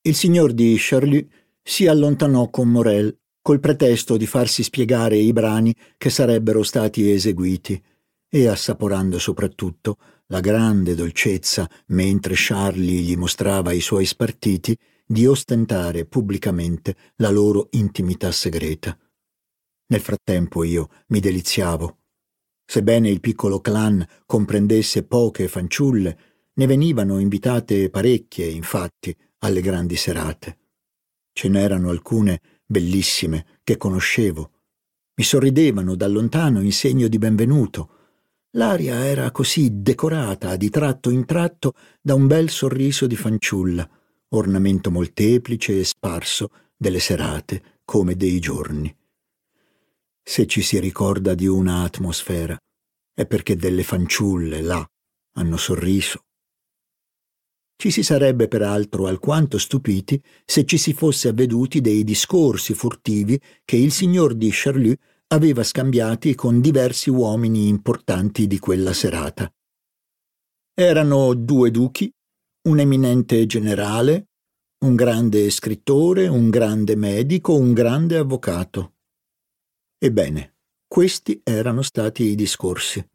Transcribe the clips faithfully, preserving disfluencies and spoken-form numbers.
Il signor di Charlus si allontanò con Morel col pretesto di farsi spiegare i brani che sarebbero stati eseguiti e assaporando soprattutto la grande dolcezza, mentre Charlie gli mostrava i suoi spartiti, di ostentare pubblicamente la loro intimità segreta. Nel frattempo io mi deliziavo. Sebbene il piccolo clan comprendesse poche fanciulle, ne venivano invitate parecchie, infatti, alle grandi serate. Ce n'erano alcune bellissime che conoscevo. Mi sorridevano da lontano in segno di benvenuto. L'aria era così decorata di tratto in tratto da un bel sorriso di fanciulla, ornamento molteplice e sparso delle serate come dei giorni. Se ci si ricorda di una atmosfera, è perché delle fanciulle là hanno sorriso. Ci si sarebbe peraltro alquanto stupiti se ci si fosse avveduti dei discorsi furtivi che il signor di Charlus aveva scambiati con diversi uomini importanti di quella serata. Erano due duchi, un eminente generale, un grande scrittore, un grande medico, un grande avvocato. Ebbene, questi erano stati i discorsi.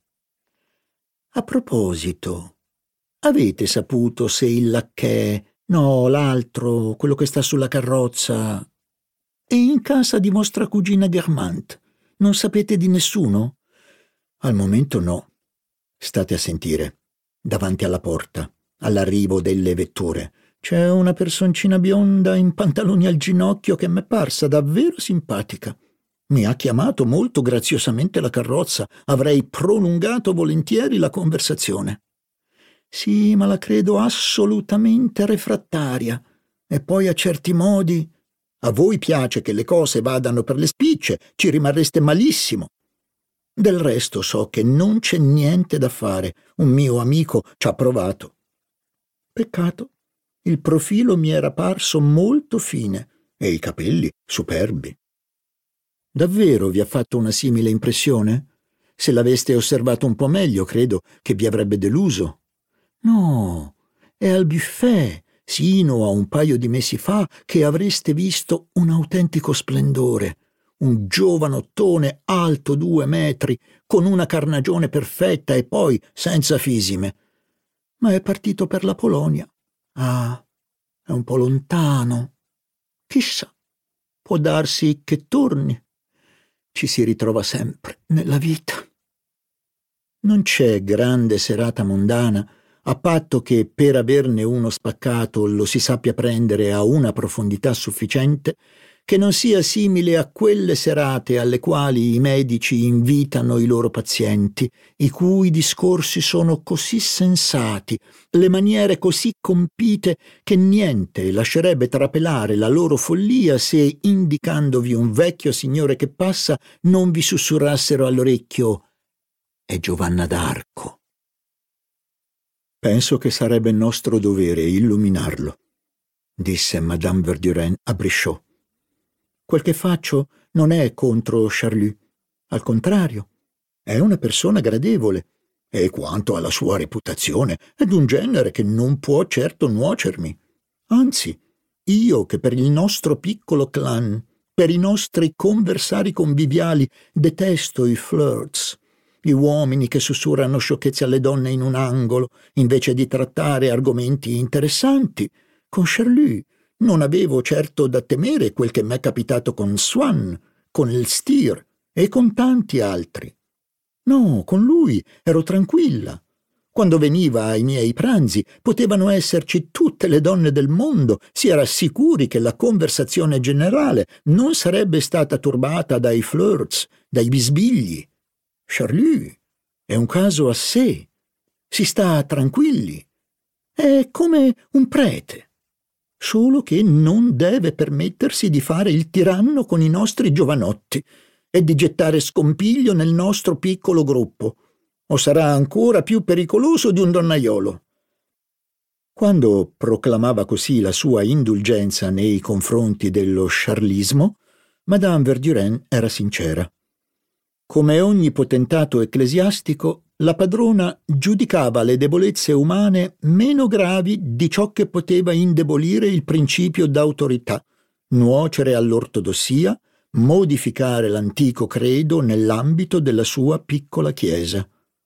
A proposito, avete saputo se il lacchè, no, l'altro, quello che sta sulla carrozza, è in casa di vostra cugina Guermantes? Non sapete di nessuno? Al momento no. State a sentire. Davanti alla porta, all'arrivo delle vetture, c'è una personcina bionda in pantaloni al ginocchio che m'è parsa davvero simpatica. Mi ha chiamato molto graziosamente la carrozza. Avrei prolungato volentieri la conversazione. Sì, ma la credo assolutamente refrattaria. E poi a certi modi... A voi piace che le cose vadano per le spicce, ci rimarreste malissimo. Del resto so che non c'è niente da fare. Un mio amico ci ha provato. Peccato. Il profilo mi era parso molto fine e i capelli superbi. Davvero vi ha fatto una simile impressione? Se l'aveste osservato un po' meglio, credo che vi avrebbe deluso. No, è al buffet, sino a un paio di mesi fa, che avreste visto un autentico splendore. Un giovanottone alto due metri, con una carnagione perfetta e poi senza fisime. Ma è partito per la Polonia. Ah, è un po' lontano. Chissà, può darsi che torni. Ci si ritrova sempre nella vita. Non c'è grande serata mondana a patto che per averne uno spaccato lo si sappia prendere a una profondità sufficiente, che non sia simile a quelle serate alle quali i medici invitano i loro pazienti, i cui discorsi sono così sensati, le maniere così compite, che niente lascerebbe trapelare la loro follia se, indicandovi un vecchio signore che passa, non vi sussurrassero all'orecchio «È Giovanna d'Arco». «Penso che sarebbe nostro dovere illuminarlo», disse Madame Verdurin a Brichot. «Quel che faccio non è contro Charlus. Al contrario, è una persona gradevole e quanto alla sua reputazione è d'un genere che non può certo nuocermi. Anzi, io che per il nostro piccolo clan, per i nostri conversari conviviali, detesto i flirts, gli uomini che sussurrano sciocchezze alle donne in un angolo, invece di trattare argomenti interessanti, con Charlus non avevo certo da temere quel che m'è capitato con Swann, con il Stier e con tanti altri. No, con lui ero tranquilla. Quando veniva ai miei pranzi potevano esserci tutte le donne del mondo, si era sicuri che la conversazione generale non sarebbe stata turbata dai flirts, dai bisbigli. Charlus è un caso a sé, si sta tranquilli, è come un prete, solo che non deve permettersi di fare il tiranno con i nostri giovanotti e di gettare scompiglio nel nostro piccolo gruppo, o sarà ancora più pericoloso di un donnaiolo. Quando proclamava così la sua indulgenza nei confronti dello charlismo, Madame Verdurin era sincera. Come ogni potentato ecclesiastico, la padrona giudicava le debolezze umane meno gravi di ciò che poteva indebolire il principio d'autorità, nuocere all'ortodossia, modificare l'antico credo nell'ambito della sua piccola chiesa.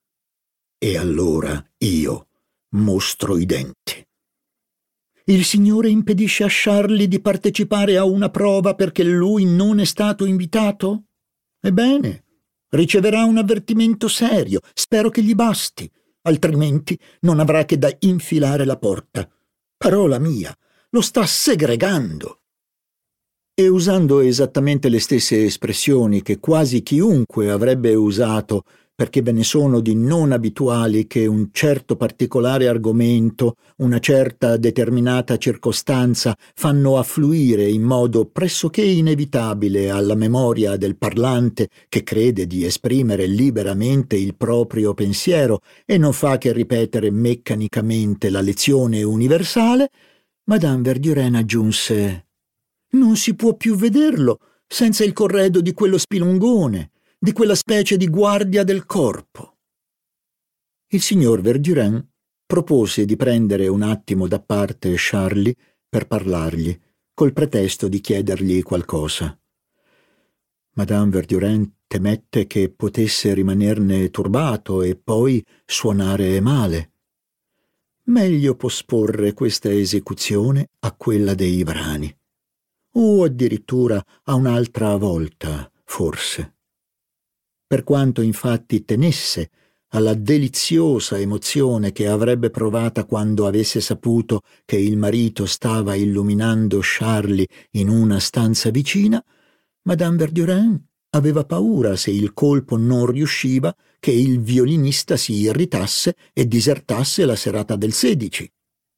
E allora io mostro i denti. Il Signore impedisce a Charlie di partecipare a una prova perché lui non è stato invitato? Ebbene, riceverà un avvertimento serio, spero che gli basti, altrimenti non avrà che da infilare la porta. Parola mia, lo sta segregando. E usando esattamente le stesse espressioni che quasi chiunque avrebbe usato, perché ve ne sono di non abituali che un certo particolare argomento, una certa determinata circostanza fanno affluire in modo pressoché inevitabile alla memoria del parlante che crede di esprimere liberamente il proprio pensiero e non fa che ripetere meccanicamente la lezione universale, Madame Verdurin aggiunse: «Non si può più vederlo senza il corredo di quello spilungone, di quella specie di guardia del corpo». Il signor Verdurin propose di prendere un attimo da parte Charlie per parlargli, col pretesto di chiedergli qualcosa. Madame Verdurin temette che potesse rimanerne turbato e poi suonare male. Meglio posporre questa esecuzione a quella dei brani, o addirittura a un'altra volta, forse. Per quanto infatti tenesse alla deliziosa emozione che avrebbe provata quando avesse saputo che il marito stava illuminando Charlie in una stanza vicina, Madame Verdurin aveva paura, se il colpo non riusciva, che il violinista si irritasse e disertasse la serata del sedici.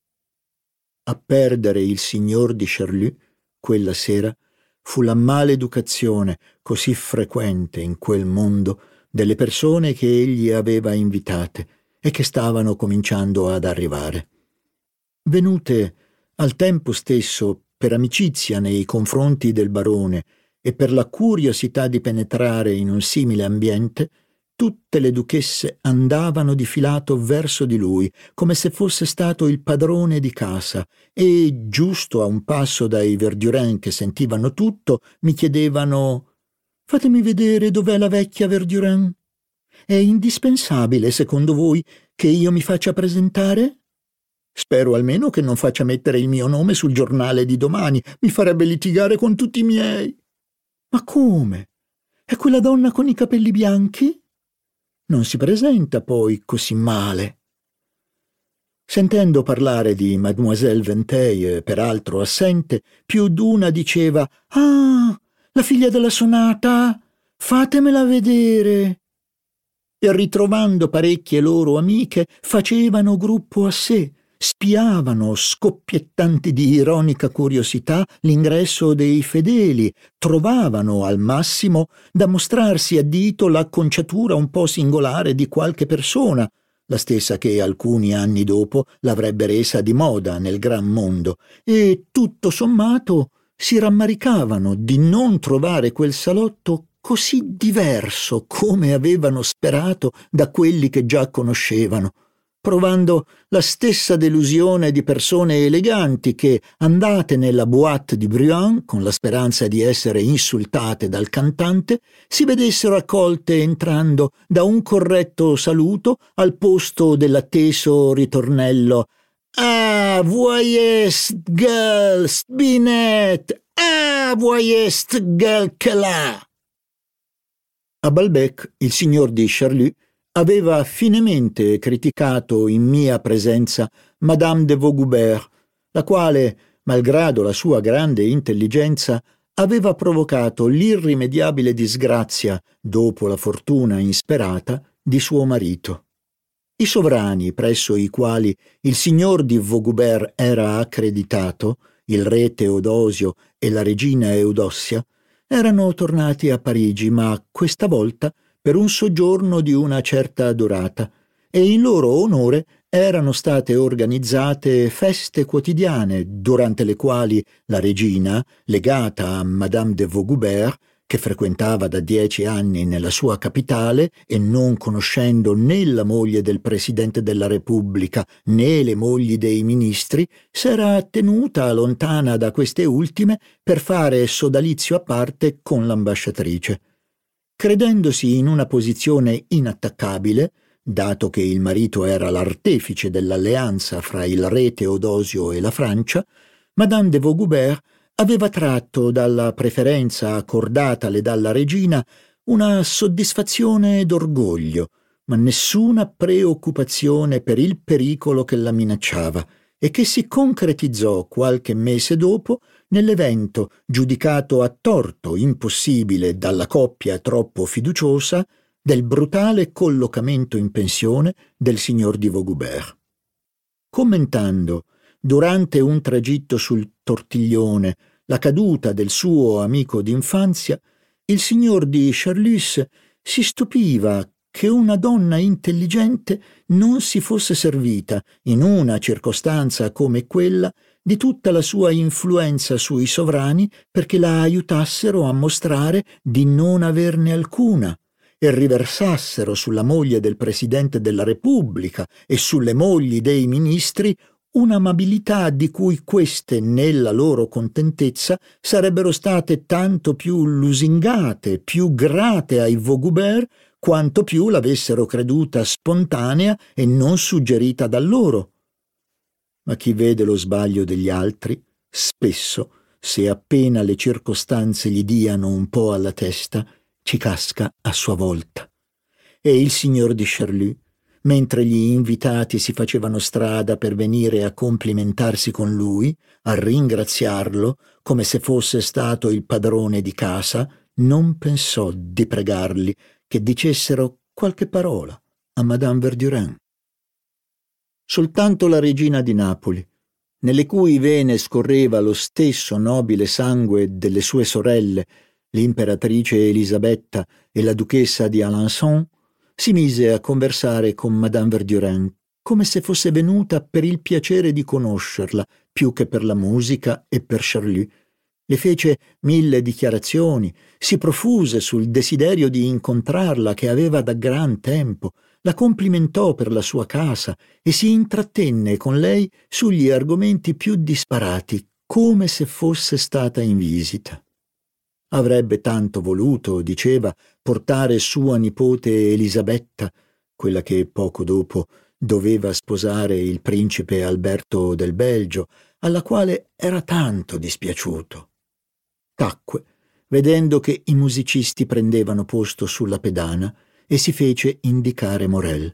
A perdere il signor di Charlus quella sera fu la maleducazione così frequente in quel mondo delle persone che egli aveva invitate e che stavano cominciando ad arrivare. Venute al tempo stesso per amicizia nei confronti del barone e per la curiosità di penetrare in un simile ambiente, tutte le duchesse andavano di filato verso di lui, come se fosse stato il padrone di casa, e, giusto a un passo dai Verdurin che sentivano tutto, mi chiedevano: «Fatemi vedere dov'è la vecchia Verdurin? È indispensabile, secondo voi, che io mi faccia presentare? Spero almeno che non faccia mettere il mio nome sul giornale di domani, mi farebbe litigare con tutti i miei». «Ma come? È quella donna con i capelli bianchi? Non si presenta poi così male». Sentendo parlare di Mademoiselle Vinteuil, peraltro assente, più d'una diceva: «Ah, la figlia della sonata? Fatemela vedere». E ritrovando parecchie loro amiche, facevano gruppo a sé, spiavano, scoppiettanti di ironica curiosità, l'ingresso dei fedeli, trovavano al massimo da mostrarsi a dito l'acconciatura un po' singolare di qualche persona, la stessa che alcuni anni dopo l'avrebbe resa di moda nel gran mondo, e tutto sommato si rammaricavano di non trovare quel salotto così diverso come avevano sperato da quelli che già conoscevano, provando la stessa delusione di persone eleganti che, andate nella boîte di Bruant con la speranza di essere insultate dal cantante, si vedessero accolte entrando da un corretto saluto al posto dell'atteso ritornello: «Ah, voyez gueule, Spinette! Ah, voyez gueule que là!» A Balbec il signor di Charlus aveva finemente criticato in mia presenza Madame de Vaugoubert, la quale, malgrado la sua grande intelligenza, aveva provocato l'irrimediabile disgrazia, dopo la fortuna insperata, di suo marito. I sovrani presso i quali il signor di Vaugoubert era accreditato, il re Teodosio e la regina Eudossia, erano tornati a Parigi, ma questa volta per un soggiorno di una certa durata, e in loro onore erano state organizzate feste quotidiane, durante le quali la regina, legata a Madame de Vaugoubert, che frequentava da dieci anni nella sua capitale e non conoscendo né la moglie del Presidente della Repubblica né le mogli dei ministri, s'era tenuta lontana da queste ultime per fare sodalizio a parte con l'ambasciatrice. Credendosi in una posizione inattaccabile, dato che il marito era l'artefice dell'alleanza fra il re Teodosio e la Francia, Madame de Vaugoubert aveva tratto dalla preferenza accordatale dalla regina una soddisfazione d'orgoglio, ma nessuna preoccupazione per il pericolo che la minacciava, e che si concretizzò qualche mese dopo nell'evento giudicato a torto impossibile dalla coppia troppo fiduciosa del brutale collocamento in pensione del signor di Vaugoubert. Commentando durante un tragitto sul Tortiglione la caduta del suo amico d'infanzia, il signor di Charlus si stupiva che una donna intelligente non si fosse servita, in una circostanza come quella, di tutta la sua influenza sui sovrani perché la aiutassero a mostrare di non averne alcuna e riversassero sulla moglie del Presidente della Repubblica e sulle mogli dei ministri un'amabilità di cui queste, nella loro contentezza, sarebbero state tanto più lusingate, più grate ai Vaugoubert, quanto più l'avessero creduta spontanea e non suggerita da loro. Ma chi vede lo sbaglio degli altri, spesso, se appena le circostanze gli diano un po' alla testa, ci casca a sua volta. E il signor di Charlus, mentre gli invitati si facevano strada per venire a complimentarsi con lui, a ringraziarlo come se fosse stato il padrone di casa, non pensò di pregarli che dicessero qualche parola a Madame Verdurin. Soltanto la regina di Napoli, nelle cui vene scorreva lo stesso nobile sangue delle sue sorelle, l'imperatrice Elisabetta e la duchessa di Alençon, si mise a conversare con Madame Verdurin come se fosse venuta per il piacere di conoscerla più che per la musica e per Charlus. Le fece mille dichiarazioni, si profuse sul desiderio di incontrarla che aveva da gran tempo, la complimentò per la sua casa e si intrattenne con lei sugli argomenti più disparati, come se fosse stata in visita. Avrebbe tanto voluto, diceva, portare sua nipote Elisabetta, quella che poco dopo doveva sposare il principe Alberto del Belgio, alla quale era tanto dispiaciuto. Tacque, vedendo che i musicisti prendevano posto sulla pedana, e si fece indicare Morel.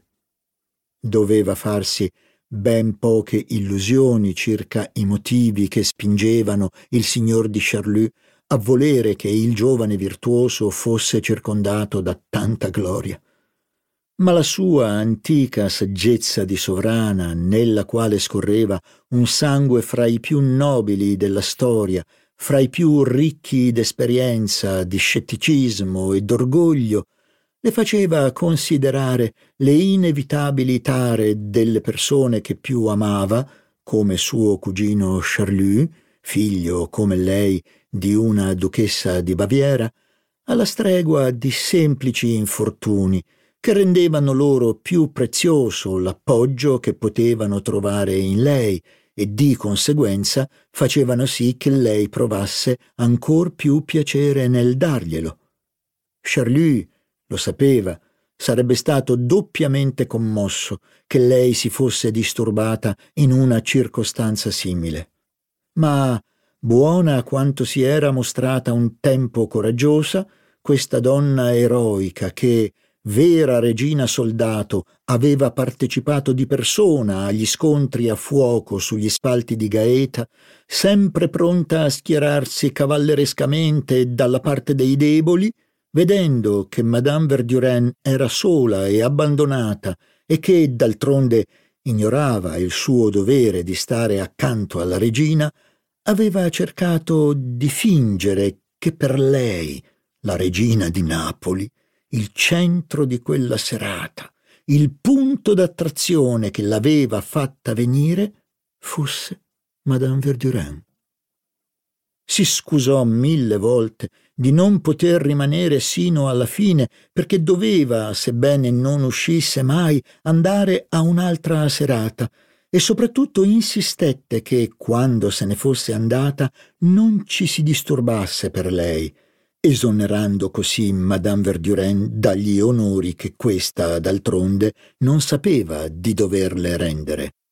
Doveva farsi ben poche illusioni circa i motivi che spingevano il signor di Charlus a volere che il giovane virtuoso fosse circondato da tanta gloria. Ma la sua antica saggezza di sovrana, nella quale scorreva un sangue fra i più nobili della storia, fra i più ricchi d'esperienza, di scetticismo e d'orgoglio, le faceva considerare le inevitabili tare delle persone che più amava, come suo cugino Charlus, figlio come lei di una duchessa di Baviera, alla stregua di semplici infortuni che rendevano loro più prezioso l'appoggio che potevano trovare in lei e di conseguenza facevano sì che lei provasse ancor più piacere nel darglielo. Charlus lo sapeva, sarebbe stato doppiamente commosso che lei si fosse disturbata in una circostanza simile. Ma, buona quanto si era mostrata un tempo coraggiosa, questa donna eroica che, vera regina soldato, aveva partecipato di persona agli scontri a fuoco sugli spalti di Gaeta, sempre pronta a schierarsi cavallerescamente dalla parte dei deboli, vedendo che Madame Verdurin era sola e abbandonata e che, d'altronde, ignorava il suo dovere di stare accanto alla regina, aveva cercato di fingere che per lei, la regina di Napoli, il centro di quella serata, il punto d'attrazione che l'aveva fatta venire, fosse Madame Verdurin. si scusò mille volte di non poter rimanere sino alla fine, perché doveva, sebbene non uscisse mai, andare a un'altra serata, e soprattutto insistette che, quando se ne fosse andata, non ci si disturbasse per lei, esonerando così Madame Verdurin dagli onori che questa, d'altronde, non sapeva di doverle rendere.